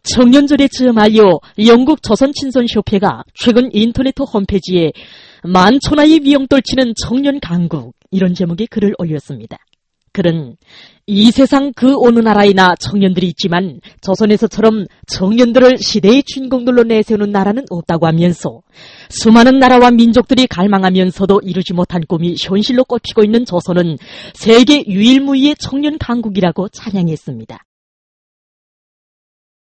청년절에 즈음하여 영국 조선친선협회가 최근 인터넷 홈페이지에 만천하의 위용 떨치는 청년 강국 이런 제목의 글을 올렸습니다. 글은 이 세상 그 어느 나라에나 청년들이 있지만 조선에서처럼 청년들을 시대의 주인공들로 내세우는 나라는 없다고 하면서 수많은 나라와 민족들이 갈망하면서도 이루지 못한 꿈이 현실로 꼽히고 있는 조선은 세계 유일무이의 청년 강국이라고 찬양했습니다.